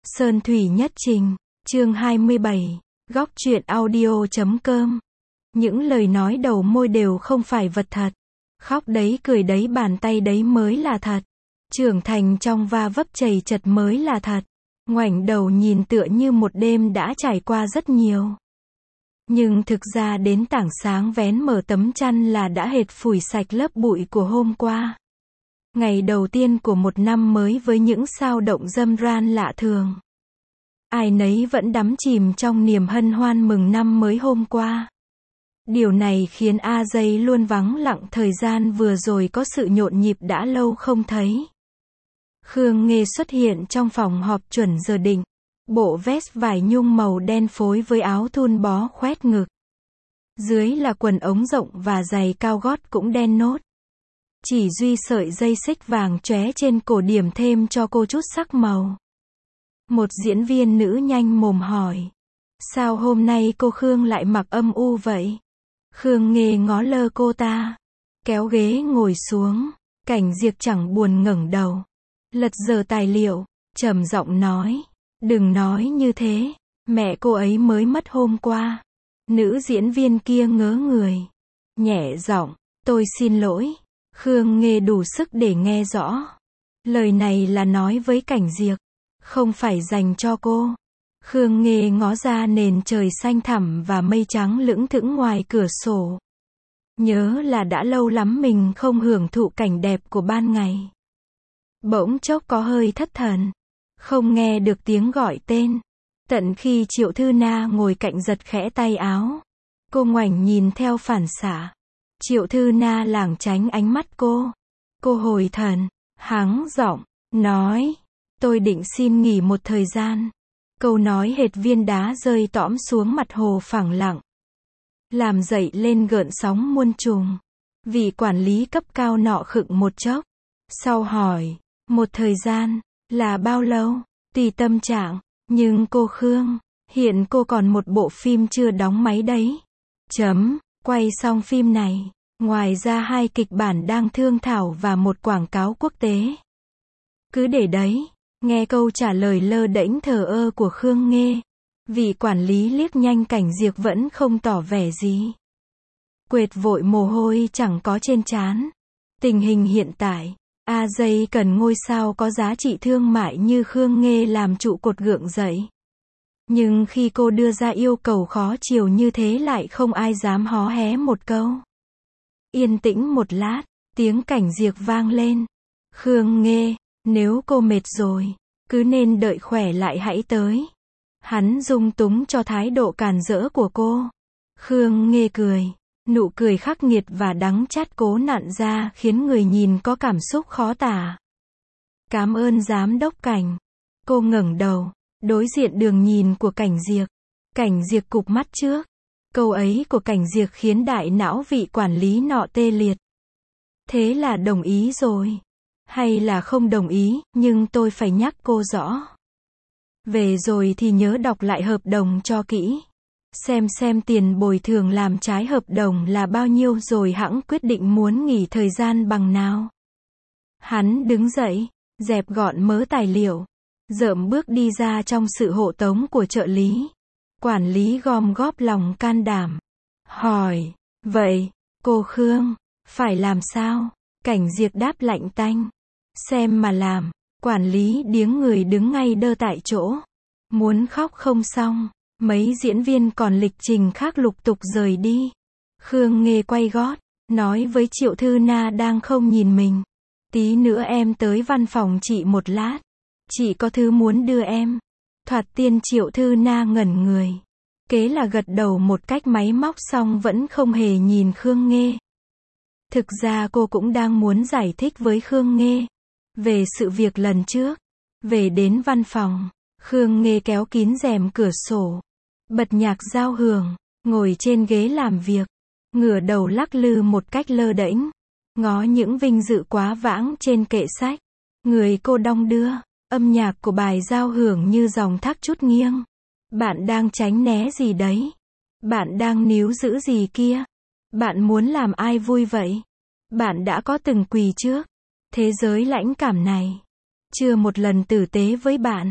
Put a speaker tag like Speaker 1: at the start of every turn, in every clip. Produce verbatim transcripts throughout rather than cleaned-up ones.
Speaker 1: Sơn Thủy Nhất Trình, chương hai mươi bảy, góc truyện audio chấm com. Những lời nói đầu môi đều không phải vật thật. Khóc đấy cười đấy bàn tay đấy mới là thật. Trưởng thành trong va vấp chầy chật mới là thật. Ngoảnh đầu nhìn tựa như một đêm đã trải qua rất nhiều. Nhưng thực ra đến tảng sáng vén mở tấm chăn là đã hệt phủi sạch lớp bụi của hôm qua. Ngày đầu tiên của một năm mới với những sao động râm ran lạ thường. Ai nấy vẫn đắm chìm trong niềm hân hoan mừng năm mới hôm qua. Điều này khiến A Dây luôn vắng lặng thời gian vừa rồi có sự nhộn nhịp đã lâu không thấy. Khương Nghê xuất hiện trong phòng họp chuẩn giờ định. Bộ vest vải nhung màu đen phối với áo thun bó khoét ngực. Dưới là quần ống rộng và giày cao gót cũng đen nốt. Chỉ duy sợi dây xích vàng chóe trên cổ điểm thêm cho cô chút sắc màu. Một diễn viên nữ nhanh mồm hỏi. Sao hôm nay cô Khương lại mặc âm u vậy? Khương Nghê ngó lơ cô ta. Kéo ghế ngồi xuống. Cảnh Diệp chẳng buồn ngẩng đầu. Lật dở tài liệu. Trầm giọng nói. Đừng nói như thế. Mẹ cô ấy mới mất hôm qua. Nữ diễn viên kia ngớ người. Nhẹ giọng. Tôi xin lỗi. Khương Nghê đủ sức để nghe rõ. Lời này là nói với Cảnh Diệp. Không phải dành cho cô. Khương Nghê ngó ra nền trời xanh thẳm và mây trắng lững thững ngoài cửa sổ. Nhớ là đã lâu lắm mình không hưởng thụ cảnh đẹp của ban ngày. Bỗng chốc có hơi thất thần. Không nghe được tiếng gọi tên. Tận khi Triệu Thư Na ngồi cạnh giật khẽ tay áo. Cô ngoảnh nhìn theo phản xạ. Triệu Thư Na lảng tránh ánh mắt cô. Cô hồi thần, hắng giọng, nói. Tôi định xin nghỉ một thời gian. Câu nói hệt viên đá rơi tõm xuống mặt hồ phẳng lặng. Làm dậy lên gợn sóng muôn trùng. Vị quản lý cấp cao nọ khựng một chốc. Sau hỏi, một thời gian, là bao lâu? Tùy tâm trạng. Nhưng cô Khương, hiện cô còn một bộ phim chưa đóng máy đấy. Chấm, quay xong phim này. Ngoài ra hai kịch bản đang thương thảo và một quảng cáo quốc tế. Cứ để đấy. Nghe câu trả lời lơ đễnh thờ ơ của Khương Nghê. Vị quản lý liếc nhanh Cảnh Diệp vẫn không tỏ vẻ gì. Quệt vội mồ hôi chẳng có trên trán. Tình hình hiện tại, A Dây cần ngôi sao có giá trị thương mại như Khương Nghê làm trụ cột gượng dậy. Nhưng khi cô đưa ra yêu cầu khó chiều như thế lại không ai dám hó hé một câu. Yên tĩnh một lát, tiếng Cảnh Diệp vang lên. Khương Nghê, nếu cô mệt rồi, cứ nên đợi khỏe lại hãy tới. Hắn dung túng cho thái độ càn rỡ của cô. Khương Nghê cười. Nụ cười khắc nghiệt và đắng chát cố nặn ra khiến người nhìn có cảm xúc khó tả. Cảm ơn giám đốc Cảnh. Cô ngẩng đầu, đối diện đường nhìn của Cảnh Diệp. Cảnh Diệp cụp mắt trước. Câu ấy của Cảnh Diệp khiến đại não vị quản lý nọ tê liệt. Thế là đồng ý rồi. Hay là không đồng ý, nhưng tôi phải nhắc cô rõ. Về rồi thì nhớ đọc lại hợp đồng cho kỹ. Xem xem tiền bồi thường làm trái hợp đồng là bao nhiêu rồi hẵng quyết định muốn nghỉ thời gian bằng nào. Hắn đứng dậy, dẹp gọn mớ tài liệu. Dợm bước đi ra trong sự hộ tống của trợ lý. Quản lý gom góp lòng can đảm. Hỏi, vậy, cô Khương, phải làm sao? Cảnh Diệp đáp lạnh tanh. Xem mà làm. Quản lý điếng người đứng ngay đơ tại chỗ. Muốn khóc không xong. Mấy diễn viên còn lịch trình khác lục tục rời đi. Khương Nghê quay gót, nói với Triệu Thư Na đang không nhìn mình. Tí nữa em tới văn phòng chị một lát. Chị có thứ muốn đưa em. Thoạt tiên Triệu Thư Na ngẩn người. Kế là gật đầu một cách máy móc xong vẫn không hề nhìn Khương Nghê. Thực ra cô cũng đang muốn giải thích với Khương Nghê. Về sự việc lần trước. Về đến văn phòng. Khương Nghê kéo kín rèm cửa sổ. Bật nhạc giao hưởng. Ngồi trên ghế làm việc. Ngửa đầu lắc lư một cách lơ đễnh. Ngó những vinh dự quá vãng trên kệ sách. Người cô đong đưa. Âm nhạc của bài giao hưởng như dòng thác chút nghiêng. Bạn đang tránh né gì đấy? Bạn đang níu giữ gì kia? Bạn muốn làm ai vui vậy? Bạn đã có từng quỳ trước thế giới lãnh cảm này? Chưa một lần tử tế với bạn.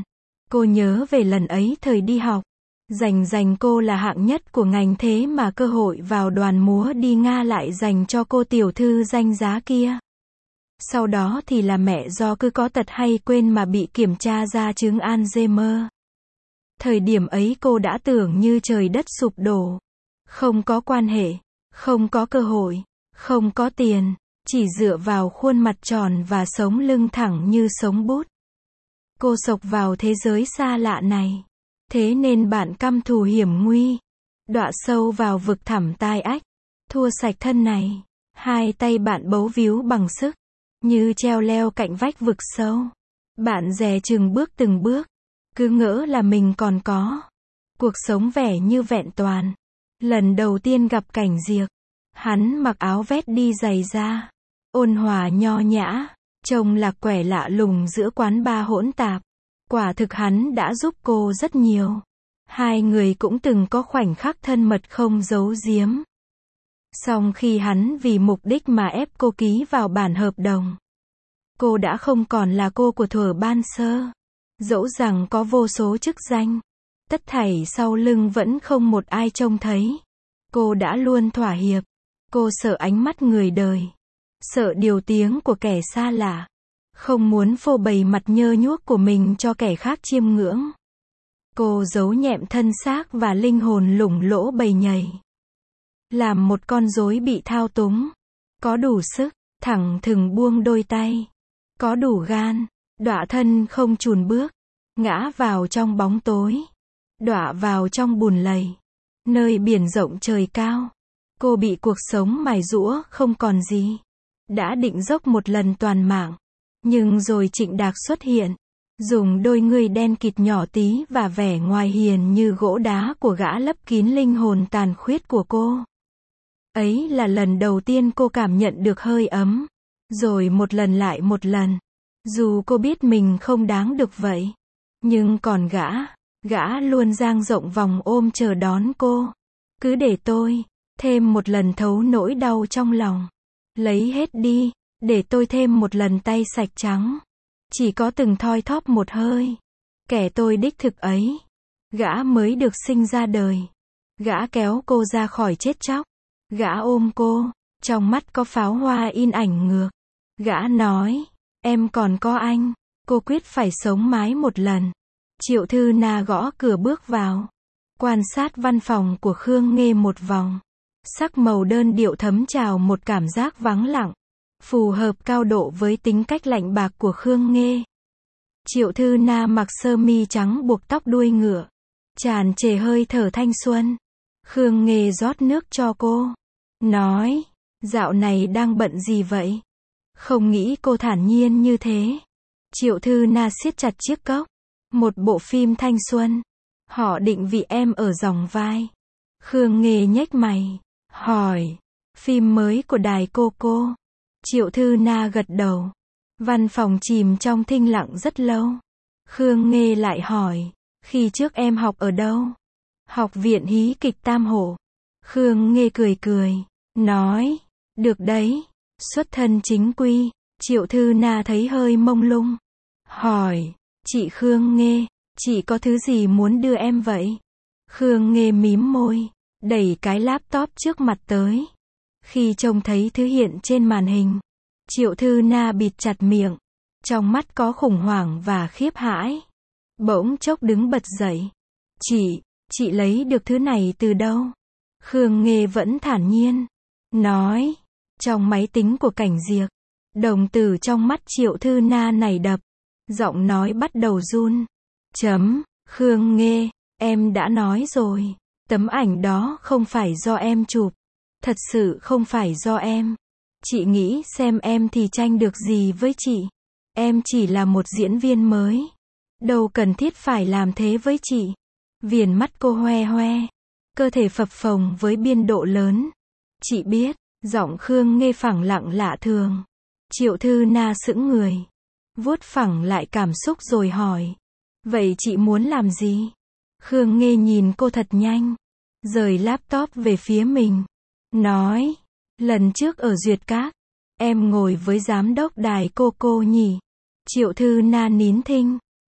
Speaker 1: Cô nhớ về lần ấy thời đi học. Dành dành cô là hạng nhất của ngành thế mà cơ hội vào đoàn múa đi Nga lại dành cho cô tiểu thư danh giá kia. Sau đó thì là mẹ do cứ có tật hay quên mà bị kiểm tra ra chứng Alzheimer. Thời điểm ấy cô đã tưởng như trời đất sụp đổ. Không có quan hệ, không có cơ hội, không có tiền, chỉ dựa vào khuôn mặt tròn và sống lưng thẳng như sống bút. Cô xộc vào thế giới xa lạ này. Thế nên bạn căm thù hiểm nguy, đọa sâu vào vực thẳm tai ách, thua sạch thân này. Hai tay bạn bấu víu bằng sức, như treo leo cạnh vách vực sâu. Bạn dè chừng bước từng bước, cứ ngỡ là mình còn có cuộc sống vẻ như vẹn toàn. Lần đầu tiên gặp Cảnh Diệc, hắn mặc áo vét đi giày da, ôn hòa nho nhã, trông lạc quẻ lạ lùng giữa quán bar hỗn tạp. Quả thực hắn đã giúp cô rất nhiều. Hai người cũng từng có khoảnh khắc thân mật không giấu giếm. Song khi hắn vì mục đích mà ép cô ký vào bản hợp đồng, cô đã không còn là cô của thuở ban sơ. Dẫu rằng có vô số chức danh, tất thảy sau lưng vẫn không một ai trông thấy. Cô đã luôn thỏa hiệp. Cô sợ ánh mắt người đời, sợ điều tiếng của kẻ xa lạ, không muốn phô bày mặt nhơ nhuốc của mình cho kẻ khác chiêm ngưỡng. Cô giấu nhẹm thân xác và linh hồn lủng lỗ bầy nhầy. Làm một con rối bị thao túng. Có đủ sức, thẳng thừng buông đôi tay. Có đủ gan, đọa thân không chùn bước. Ngã vào trong bóng tối. Đọa vào trong bùn lầy. Nơi biển rộng trời cao. Cô bị cuộc sống mài giũa không còn gì. Đã định dốc một lần toàn mạng. Nhưng rồi Trịnh Đạc xuất hiện. Dùng đôi ngươi đen kịt nhỏ tí và vẻ ngoài hiền như gỗ đá của gã lấp kín linh hồn tàn khuyết của cô. Ấy là lần đầu tiên cô cảm nhận được hơi ấm. Rồi một lần lại một lần. Dù cô biết mình không đáng được vậy. Nhưng còn gã, gã luôn dang rộng vòng ôm chờ đón cô. Cứ để tôi, thêm một lần thấu nỗi đau trong lòng. Lấy hết đi, để tôi thêm một lần tay sạch trắng. Chỉ có từng thoi thóp một hơi. Kẻ tôi đích thực ấy. Gã mới được sinh ra đời. Gã kéo cô ra khỏi chết chóc. Gã ôm cô. Trong mắt có pháo hoa in ảnh ngược. Gã nói, em còn có anh. Cô quyết phải sống mái một lần. Triệu Thư Na gõ cửa bước vào. Quan sát văn phòng của Khương Nghê một vòng. Sắc màu đơn điệu thấm trào một cảm giác vắng lặng. Phù hợp cao độ với tính cách lạnh bạc của Khương Nghê. Triệu Thư Na mặc sơ mi trắng buộc tóc đuôi ngựa. Tràn trề hơi thở thanh xuân. Khương Nghê rót nước cho cô. Nói, dạo này đang bận gì vậy? Không nghĩ cô thản nhiên như thế. Triệu Thư Na siết chặt chiếc cốc. Một bộ phim thanh xuân. Họ định vị em ở dòng vai. Khương Nghê nhếch mày. Hỏi, phim mới của đài cô cô. Triệu Thư Na gật đầu. Văn phòng chìm trong thinh lặng rất lâu. Khương Nghê lại hỏi, khi trước em học ở đâu? Học viện hí kịch Tam Hổ. Khương Nghê cười cười, nói, được đấy, xuất thân chính quy. Triệu Thư Na thấy hơi mông lung. Hỏi, chị Khương Nghê, chị có thứ gì muốn đưa em vậy? Khương Nghê mím môi, đẩy cái laptop trước mặt tới. Khi trông thấy thứ hiện trên màn hình, Triệu Thư Na bịt chặt miệng. Trong mắt có khủng hoảng và khiếp hãi. Bỗng chốc đứng bật dậy. Chị, chị lấy được thứ này từ đâu? Khương Nghê vẫn thản nhiên. Nói, trong máy tính của Cảnh Diệc. Đồng tử trong mắt Triệu Thư Na nảy đập. Giọng nói bắt đầu run. Chấm, Khương Nghê, em đã nói rồi. Tấm ảnh đó không phải do em chụp. Thật sự không phải do em. Chị nghĩ xem em thì tranh được gì với chị. Em chỉ là một diễn viên mới. Đâu cần thiết phải làm thế với chị. Viền mắt cô hoe hoe. Cơ thể phập phồng với biên độ lớn. Chị biết, giọng Khương Nghê phẳng lặng lạ thường. Triệu Thư Na sững người. Vuốt phẳng lại cảm xúc rồi hỏi. Vậy chị muốn làm gì? Khương Nghê nhìn cô thật nhanh. Rời laptop về phía mình. Nói, lần trước ở Duyệt Các, em ngồi với giám đốc đài cô cô nhỉ? Triệu Thư Na nín thinh.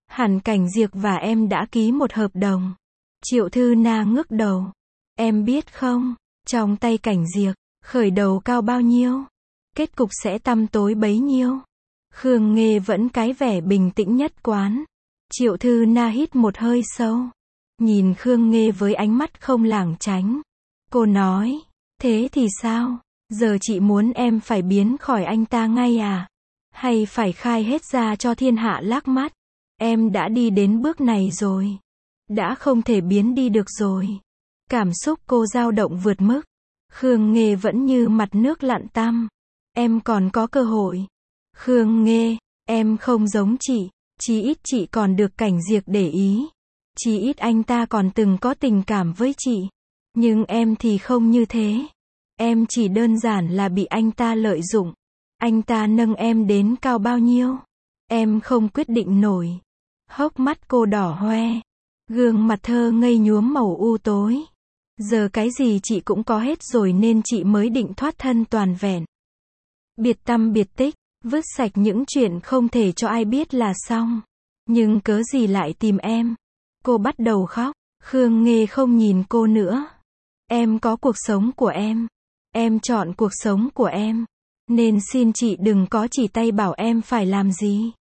Speaker 1: Hẳn Cảnh Diệc và em đã ký một hợp đồng. Triệu Thư Na ngước đầu. Em biết không, trong tay Cảnh Diệc, khởi đầu cao bao nhiêu, kết cục sẽ tăm tối bấy nhiêu. Khương Nghê vẫn cái vẻ bình tĩnh nhất quán. Triệu Thư Na hít một hơi sâu, nhìn Khương Nghê với ánh mắt không lảng tránh. Cô nói, thế thì sao? Giờ chị muốn em phải biến khỏi anh ta ngay à? Hay phải khai hết ra cho thiên hạ lác mắt? Em đã đi đến bước này rồi. Đã không thể biến đi được rồi. Cảm xúc cô dao động vượt mức. Khương Nghê vẫn như mặt nước lặn tăm. Em còn có cơ hội. Khương Nghê, em không giống chị. Chí ít chị còn được Cảnh Diệc để ý. Chí ít anh ta còn từng có tình cảm với chị. Nhưng em thì không như thế. Em chỉ đơn giản là bị anh ta lợi dụng. Anh ta nâng em đến cao bao nhiêu? Em không quyết định nổi. Hốc mắt cô đỏ hoe. Gương mặt thơ ngây nhuốm màu u tối. Giờ cái gì chị cũng có hết rồi nên chị mới định thoát thân toàn vẹn. Biệt tăm biệt tích, vứt sạch những chuyện không thể cho ai biết là xong. Nhưng cớ gì lại tìm em? Cô bắt đầu khóc. Khương Nghê không nhìn cô nữa. Em có cuộc sống của em. Em chọn cuộc sống của em. Nên xin chị đừng có chỉ tay bảo em phải làm gì.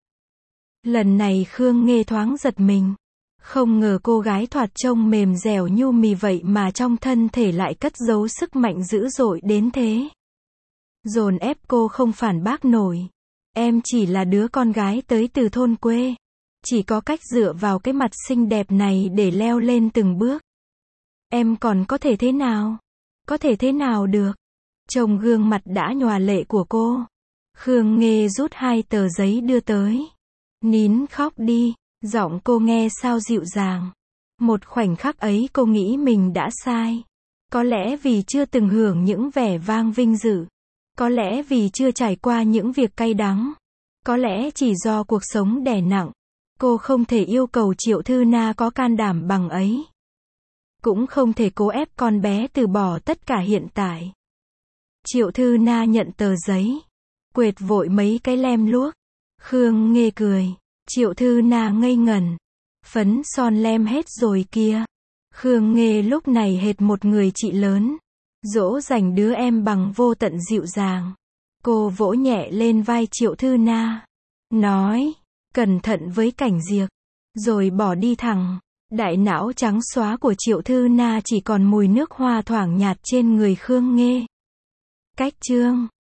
Speaker 1: Lần này Khương Nghê thoáng giật mình. Không ngờ cô gái thoạt trông mềm dẻo nhu mì vậy mà trong thân thể lại cất giấu sức mạnh dữ dội đến thế. Dồn ép cô không phản bác nổi. Em chỉ là đứa con gái tới từ thôn quê. Chỉ có cách dựa vào cái mặt xinh đẹp này để leo lên từng bước. Em còn có thể thế nào? Có thể thế nào được? Trông gương mặt đã nhòa lệ của cô. Khương Nghê rút hai tờ giấy đưa tới. Nín khóc đi. Giọng cô nghe sao dịu dàng. Một khoảnh khắc ấy cô nghĩ mình đã sai. Có lẽ vì chưa từng hưởng những vẻ vang vinh dự. Có lẽ vì chưa trải qua những việc cay đắng. Có lẽ chỉ do cuộc sống đè nặng. Cô không thể yêu cầu Triệu Thư Na có can đảm bằng ấy. Cũng không thể cố ép con bé từ bỏ tất cả hiện tại. Triệu Thư Na nhận tờ giấy. Quệt vội mấy cái lem luốc. Khương Nghê cười. Triệu Thư Na ngây ngẩn. Phấn son lem hết rồi kia. Khương Nghê lúc này hệt một người chị lớn. Dỗ dành đứa em bằng vô tận dịu dàng. Cô vỗ nhẹ lên vai Triệu Thư Na. Nói, cẩn thận với Cảnh Diệc. Rồi bỏ đi thẳng. Đại não trắng xóa của Triệu Thư Na chỉ còn mùi nước hoa thoảng nhạt trên người Khương Nghê. Cách chương